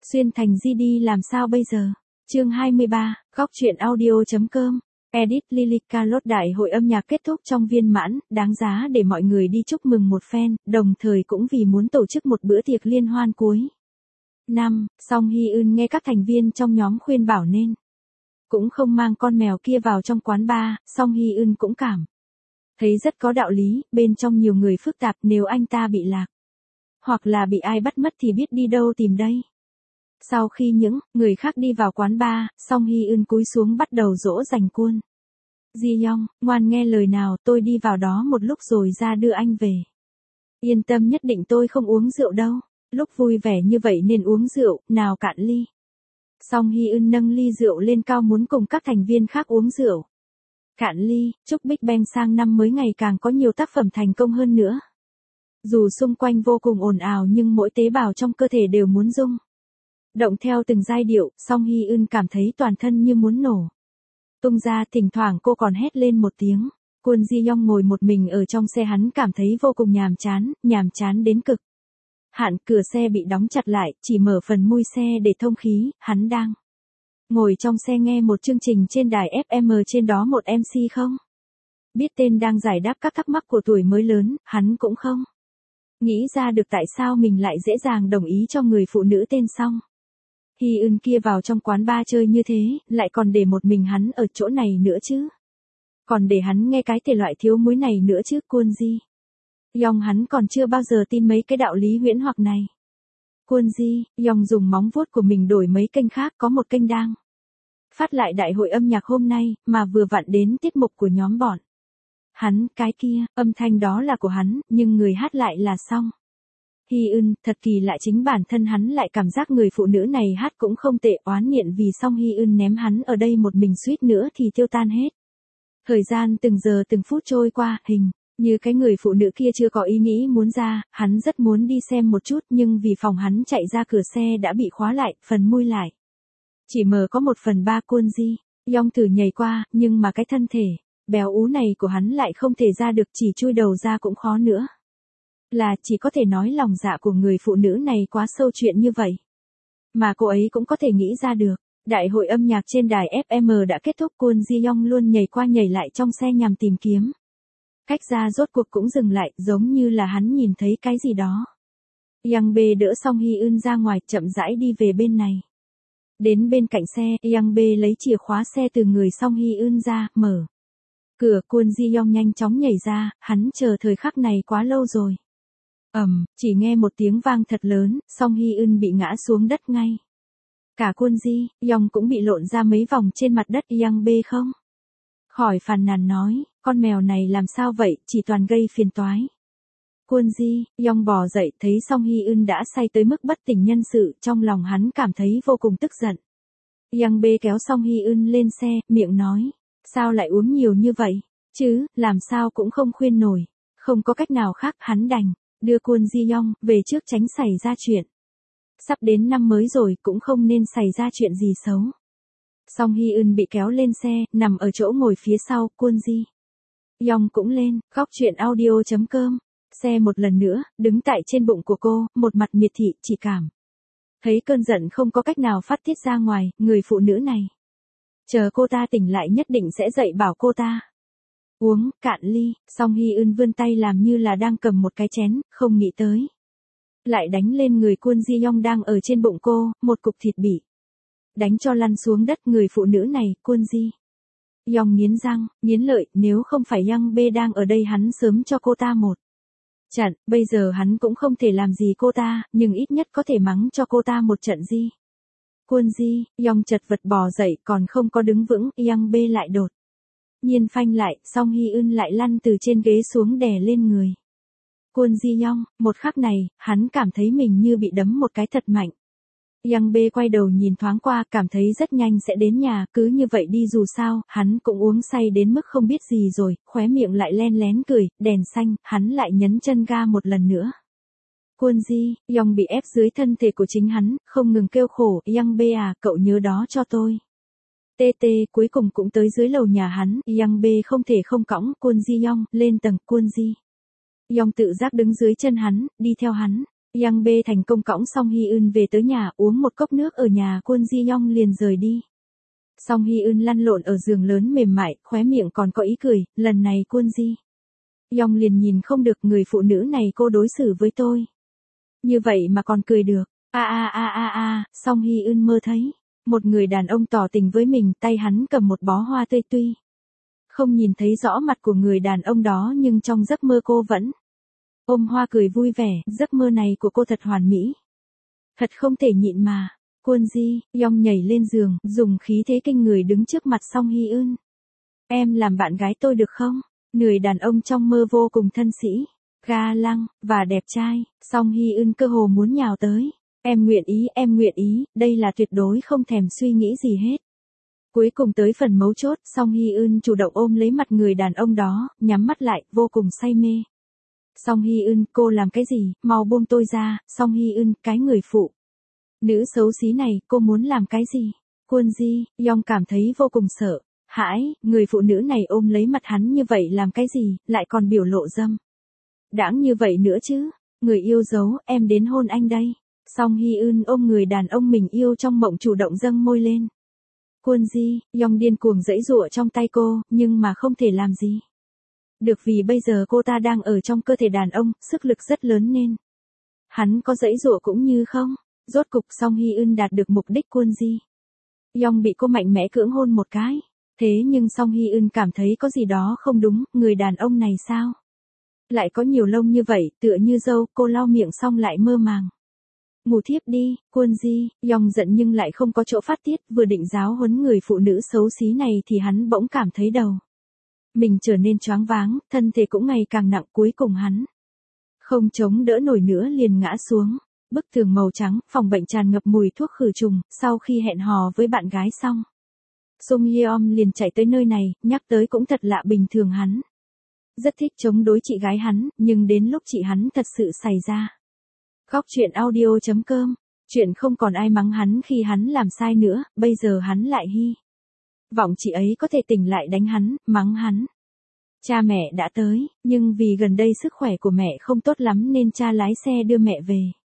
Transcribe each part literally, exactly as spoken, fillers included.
Xuyên thành gi đi làm sao bây giờ? Chương hai mươi ba, góc truyện audio.com. Edit Lilica Lốt đại hội âm nhạc kết thúc trong viên mãn, đáng giá để mọi người đi chúc mừng một phen, đồng thời cũng vì muốn tổ chức một bữa tiệc liên hoan cuối năm. Song Hye Eun nghe các thành viên trong nhóm khuyên bảo nên cũng không mang con mèo kia vào trong quán bar. Song Hye Eun cũng cảm thấy rất có đạo lý, bên trong nhiều người phức tạp, nếu anh ta bị lạc hoặc là bị ai bắt mất thì biết đi đâu tìm đây. Sau khi những người khác đi vào quán bar, Song Hye Eun cúi xuống bắt đầu dỗ dành Kwon Ji Young, ngoan nghe lời nào, tôi đi vào đó một lúc rồi ra đưa anh về. Yên tâm, nhất định tôi không uống rượu đâu. Lúc vui vẻ như vậy nên uống rượu, nào cạn ly. Song Hye Eun nâng ly rượu lên cao muốn cùng các thành viên khác uống rượu. Cạn ly, chúc Big Bang sang năm mới ngày càng có nhiều tác phẩm thành công hơn nữa. Dù xung quanh vô cùng ồn ào nhưng mỗi tế bào trong cơ thể đều muốn rung động theo từng giai điệu. Song Hye Eun cảm thấy toàn thân như muốn nổ tung ra, thỉnh thoảng cô còn hét lên một tiếng. Kwon Ji Young ngồi một mình ở trong xe, hắn cảm thấy vô cùng nhàm chán, nhàm chán đến cực hạn. Cửa xe bị đóng chặt lại, chỉ mở phần mui xe để thông khí. Hắn đang ngồi trong xe nghe một chương trình trên đài ép em, trên đó một em xê không biết tên đang giải đáp các thắc mắc của tuổi mới lớn. Hắn cũng không nghĩ ra được tại sao mình lại dễ dàng đồng ý cho người phụ nữ tên Song Hye Eun kia vào trong quán bar chơi như thế, lại còn để một mình hắn ở chỗ này nữa chứ. Còn để hắn nghe cái thể loại thiếu muối này nữa chứ. Kwon Ji Young hắn còn chưa bao giờ tin mấy cái đạo lý huyễn hoặc này. Kwon Ji Young dùng móng vuốt của mình đổi mấy kênh khác, có một kênh đang phát lại đại hội âm nhạc hôm nay, mà vừa vặn đến tiết mục của nhóm bọn hắn. Cái kia, âm thanh đó là của hắn, nhưng người hát lại là Song Hye Eun. Thật kỳ lạ, chính bản thân hắn lại cảm giác người phụ nữ này hát cũng không tệ. Oán niệm vì Song Hye Eun ném hắn ở đây một mình suýt nữa thì tiêu tan hết. Thời gian từng giờ từng phút trôi qua, hình như cái người phụ nữ kia chưa có ý nghĩ muốn ra. Hắn rất muốn đi xem một chút, nhưng vì phòng hắn chạy ra cửa xe đã bị khóa lại, phần mui lại chỉ mở có một phần ba. Kwon Ji Young thử nhảy qua, nhưng mà cái thân thể béo ú này của hắn lại không thể ra được, chỉ chui đầu ra cũng khó nữa. Là chỉ có thể nói lòng dạ của người phụ nữ này quá sâu, chuyện như vậy mà cô ấy cũng có thể nghĩ ra được. Đại hội âm nhạc trên đài ép em đã kết thúc. Kwon Ji Young luôn nhảy qua nhảy lại trong xe nhằm tìm kiếm cách ra, rốt cuộc cũng dừng lại, giống như là hắn nhìn thấy cái gì đó. Young B đỡ Song Hye Eun ra ngoài, chậm rãi đi về bên này. Đến bên cạnh xe, Young B lấy chìa khóa xe từ người Song Hye Eun ra, mở cửa. Kwon Ji Young nhanh chóng nhảy ra, hắn chờ thời khắc này quá lâu rồi. Ầm, um, chỉ nghe một tiếng vang thật lớn, Song Hye Eun bị ngã xuống đất ngay. Cả Kwon Ji Young cũng bị lộn ra mấy vòng trên mặt đất. Young B không khỏi phàn nàn nói, con mèo này làm sao vậy, chỉ toàn gây phiền toái. Kwon Ji Young bò dậy, thấy Song Hye Eun đã say tới mức bất tỉnh nhân sự, trong lòng hắn cảm thấy vô cùng tức giận. Young B kéo Song Hye Eun lên xe, miệng nói, sao lại uống nhiều như vậy, chứ, làm sao cũng không khuyên nổi. Không có cách nào khác, hắn đành đưa Kwon Ji Young về trước tránh xảy ra chuyện. Sắp đến năm mới rồi, cũng không nên xảy ra chuyện gì xấu. Song Hye Eun bị kéo lên xe, nằm ở chỗ ngồi phía sau. Kwon Ji Young cũng lên, góc truyện audio.com. Xe một lần nữa, đứng tại trên bụng của cô, một mặt miệt thị, chỉ cảm thấy cơn giận không có cách nào phát tiết ra ngoài. Người phụ nữ này, chờ cô ta tỉnh lại nhất định sẽ dạy bảo cô ta uống cạn ly. Song Hye Eun vươn tay làm như là đang cầm một cái chén, không nghĩ tới lại đánh lên người Kwon Ji Young đang ở trên bụng cô. Một cục thịt bị đánh cho lăn xuống đất. Người phụ nữ này, Kwon Ji Young nghiến răng, nghiến lợi, nếu không phải Young B đang ở đây hắn sớm cho cô ta một trận. Bây giờ hắn cũng không thể làm gì cô ta, nhưng ít nhất có thể mắng cho cô ta một trận gì. Kwon Ji Young chật vật bò dậy, còn không có đứng vững, Young B lại đột nhiên phanh lại. Song Hye Eun lại lăn từ trên ghế xuống đè lên người Kwon Ji Young. Một khắc này, hắn cảm thấy mình như bị đấm một cái thật mạnh. Young B quay đầu nhìn thoáng qua, cảm thấy rất nhanh sẽ đến nhà, cứ như vậy đi, dù sao, hắn cũng uống say đến mức không biết gì rồi. Khóe miệng lại len lén cười, đèn xanh, hắn lại nhấn chân ga một lần nữa. Kwon Ji Young bị ép dưới thân thể của chính hắn, không ngừng kêu khổ, Young B à, cậu nhớ đó cho tôi. Tê tê, cuối cùng cũng tới dưới lầu nhà hắn. Young B không thể không cõng Kwon Ji Young lên tầng. Kwon Ji Young tự giác đứng dưới chân hắn, đi theo hắn. Yang B thành công cõng Song Hye Eun về tới nhà, uống một cốc nước ở nhà Kwon Ji Young liền rời đi. Song Hye Eun lăn lộn ở giường lớn mềm mại, khóe miệng còn có ý cười, lần này Kwon Ji Young liền nhìn không được, người phụ nữ này cô đối xử với tôi như vậy mà còn cười được. A a a a a, Song Hye Eun mơ thấy một người đàn ông tỏ tình với mình, tay hắn cầm một bó hoa tươi, tuy không nhìn thấy rõ mặt của người đàn ông đó nhưng trong giấc mơ cô vẫn ôm hoa cười vui vẻ, giấc mơ này của cô thật hoàn mỹ. Thật không thể nhịn mà. Kwon Ji Young nhảy lên giường, dùng khí thế kinh người đứng trước mặt Song Hye Eun. Em làm bạn gái tôi được không? Người đàn ông trong mơ vô cùng thân sĩ, ga lăng, và đẹp trai. Song Hye Eun cơ hồ muốn nhào tới. Em nguyện ý, em nguyện ý, đây là tuyệt đối không thèm suy nghĩ gì hết. Cuối cùng tới phần mấu chốt, Song Hye Eun chủ động ôm lấy mặt người đàn ông đó, nhắm mắt lại, vô cùng say mê. Song Hye Eun, cô làm cái gì, mau buông tôi ra. Song Hye Eun, cái người phụ nữ xấu xí này, cô muốn làm cái gì? Kwon Ji Young cảm thấy vô cùng sợ hãi, người phụ nữ này ôm lấy mặt hắn như vậy làm cái gì, lại còn biểu lộ dâm đãng như vậy nữa chứ. Người yêu dấu, em đến hôn anh đây. Song Hye Eun ôm người đàn ông mình yêu trong mộng chủ động dâng môi lên. Kwon Ji Young điên cuồng giãy giụa trong tay cô, nhưng mà không thể làm gì được vì bây giờ cô ta đang ở trong cơ thể đàn ông, sức lực rất lớn nên hắn có giãy giụa cũng như không. Rốt cục Song Hye Eun đạt được mục đích, Kwon Ji Young bị cô mạnh mẽ cưỡng hôn một cái. Thế nhưng Song Hye Eun cảm thấy có gì đó không đúng, người đàn ông này sao lại có nhiều lông như vậy, tựa như dâu. Cô lau miệng xong lại mơ màng ngủ thiếp đi. Kwon Ji Young giận nhưng lại không có chỗ phát tiết, vừa định giáo huấn người phụ nữ xấu xí này thì hắn bỗng cảm thấy đầu mình trở nên choáng váng, thân thể cũng ngày càng nặng, cuối cùng hắn không chống đỡ nổi nữa liền ngã xuống. Bức tường màu trắng, phòng bệnh tràn ngập mùi thuốc khử trùng. Sau khi hẹn hò với bạn gái xong, Song Hye Eun liền chạy tới nơi này, nhắc tới cũng thật lạ, bình thường hắn rất thích chống đối chị gái hắn, nhưng đến lúc chị hắn thật sự xảy ra. Góc truyện audio chấm com, chuyện không còn ai mắng hắn khi hắn làm sai nữa, bây giờ hắn lại hy vọng chị ấy có thể tỉnh lại đánh hắn, mắng hắn. Cha mẹ đã tới, nhưng vì gần đây sức khỏe của mẹ không tốt lắm nên cha lái xe đưa mẹ về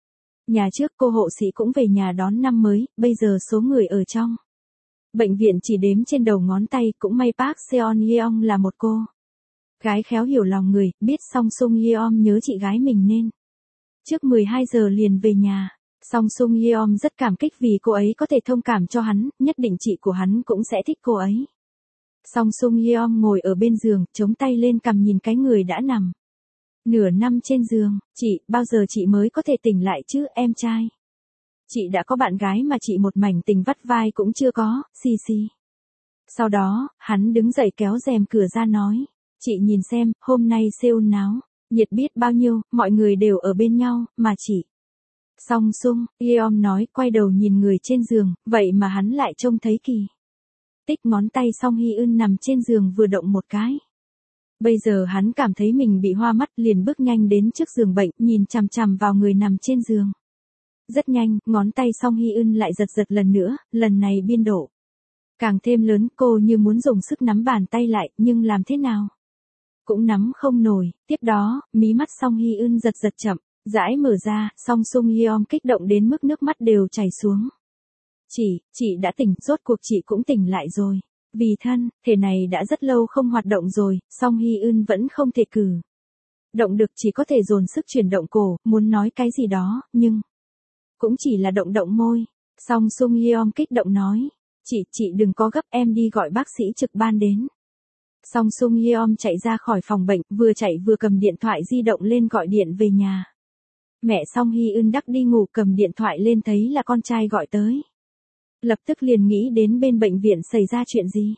nhà trước. Cô hộ sĩ cũng về nhà đón năm mới, bây giờ số người ở trong bệnh viện chỉ đếm trên đầu ngón tay, cũng may Park Seon-yeong là một cô gái khéo hiểu lòng người, biết Song Sung-yeon nhớ chị gái mình nên trước mười hai giờ liền về nhà. Song Sung-yeon rất cảm kích vì cô ấy có thể thông cảm cho hắn, nhất định chị của hắn cũng sẽ thích cô ấy. Song Sung-yeon ngồi ở bên giường, chống tay lên cằm nhìn cái người đã nằm nửa năm trên giường. Chị, bao giờ chị mới có thể tỉnh lại chứ, em trai? Chị đã có bạn gái mà chị một mảnh tình vắt vai cũng chưa có, xì xì. Sau đó, hắn đứng dậy kéo rèm cửa ra nói. Chị nhìn xem, hôm nay Seoul náo nhiệt biết bao nhiêu, mọi người đều ở bên nhau, mà chị. Song Sung Yeon nói, quay đầu nhìn người trên giường, vậy mà hắn lại trông thấy kỳ tích. Ngón tay Song Hye Eun nằm trên giường vừa động một cái. Bây giờ hắn cảm thấy mình bị hoa mắt, liền bước nhanh đến trước giường bệnh, nhìn chằm chằm vào người nằm trên giường. Rất nhanh, ngón tay Song Hye Eun lại giật giật lần nữa, lần này biên độ càng thêm lớn, cô như muốn dùng sức nắm bàn tay lại, nhưng làm thế nào cũng nắm không nổi. Tiếp đó, mí mắt Song Hye Eun giật giật chậm rãi mở ra, Song Sung Yeon kích động đến mức nước mắt đều chảy xuống. Chị, chị đã tỉnh, rốt cuộc chị cũng tỉnh lại rồi. Vì thân thể này đã rất lâu không hoạt động rồi, Song Hye Eun vẫn không thể cử động được, chỉ có thể dồn sức chuyển động cổ, muốn nói cái gì đó, nhưng cũng chỉ là động động môi. Song Sung Yeon kích động nói, chị, chị đừng có gấp, em đi gọi bác sĩ trực ban đến. Song Sung Yeon chạy ra khỏi phòng bệnh, vừa chạy vừa cầm điện thoại di động lên gọi điện về nhà. Mẹ Song Hye Eun đắc đi ngủ, cầm điện thoại lên thấy là con trai gọi tới. Lập tức liền nghĩ đến bên bệnh viện xảy ra chuyện gì.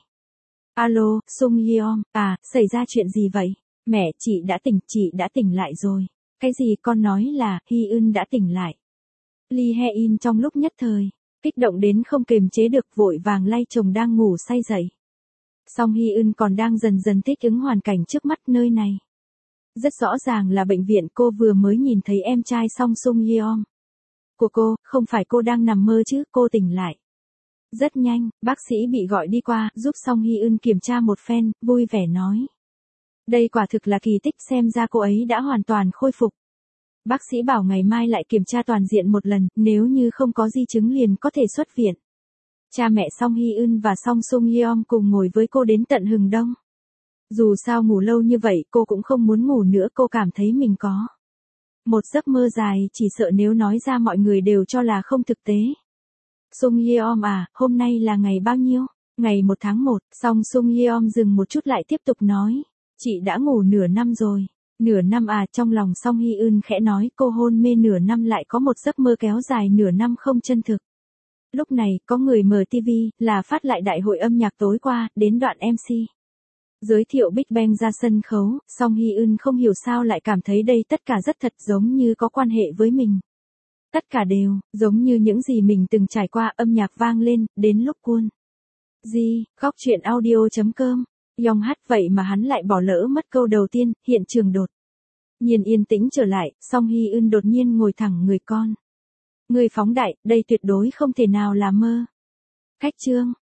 Alo, Sung Yeon, à, xảy ra chuyện gì vậy? Mẹ, chị đã tỉnh, chị đã tỉnh lại rồi. Cái gì, con nói là, Hye Eun đã tỉnh lại. Lee Hae-in trong lúc nhất thời, kích động đến không kềm chế được, vội vàng lay chồng đang ngủ say dậy. Song Hye Eun còn đang dần dần thích ứng hoàn cảnh trước mắt nơi này. Rất rõ ràng là bệnh viện, cô vừa mới nhìn thấy em trai Song Sung Yeon của cô, không phải cô đang nằm mơ chứ, cô tỉnh lại. Rất nhanh, bác sĩ bị gọi đi qua, giúp Song Hye Eun kiểm tra một phen, vui vẻ nói. Đây quả thực là kỳ tích, xem ra cô ấy đã hoàn toàn khôi phục. Bác sĩ bảo ngày mai lại kiểm tra toàn diện một lần, nếu như không có di chứng liền có thể xuất viện. Cha mẹ Song Hye Eun và Song Sung Yeom cùng ngồi với cô đến tận hừng đông. Dù sao ngủ lâu như vậy cô cũng không muốn ngủ nữa, cô cảm thấy mình có một giấc mơ dài, chỉ sợ nếu nói ra mọi người đều cho là không thực tế. Sung Yeom à, hôm nay là ngày bao nhiêu? Ngày một tháng một, Song Sung Yeom dừng một chút lại tiếp tục nói. Chị đã ngủ nửa năm rồi. Nửa năm à, trong lòng Song Hye Eun khẽ nói, cô hôn mê nửa năm lại có một giấc mơ kéo dài nửa năm không chân thực. Lúc này, có người mở ti vi, là phát lại đại hội âm nhạc tối qua, đến đoạn em xê. Giới thiệu Big Bang ra sân khấu, Song Hye Eun không hiểu sao lại cảm thấy đây tất cả rất thật, giống như có quan hệ với mình. Tất cả đều, giống như những gì mình từng trải qua. Âm nhạc vang lên, đến lúc cuốn. Gì, khóc chuyện audio.com. Yong hát vậy mà hắn lại bỏ lỡ mất câu đầu tiên, hiện trường đột nhiên yên tĩnh trở lại, Song Hye Eun đột nhiên ngồi thẳng người con. Người phóng đại, đây tuyệt đối không thể nào là mơ. Khách trương,